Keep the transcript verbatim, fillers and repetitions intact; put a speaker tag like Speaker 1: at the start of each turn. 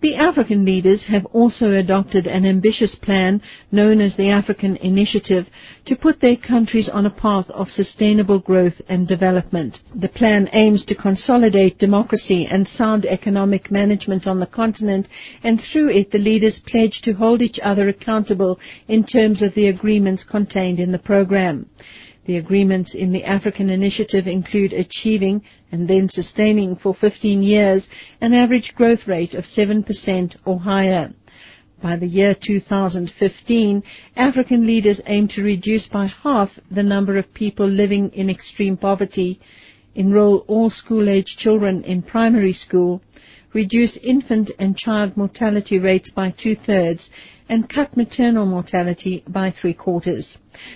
Speaker 1: The African leaders have also adopted an ambitious plan known as the African Initiative to put their countries on a path of sustainable growth and development. The plan aims to consolidate democracy and sound economic management on the continent, and through it the leaders pledge to hold each other accountable in terms of the agreements contained in the program. The agreements in the African Initiative include achieving and then sustaining for fifteen years an average growth rate of seven percent or higher. By the year two thousand fifteen, African leaders aim to reduce by half the number of people living in extreme poverty, enroll all school-age children in primary school, reduce infant and child mortality rates by two-thirds, and cut maternal mortality by three-quarters.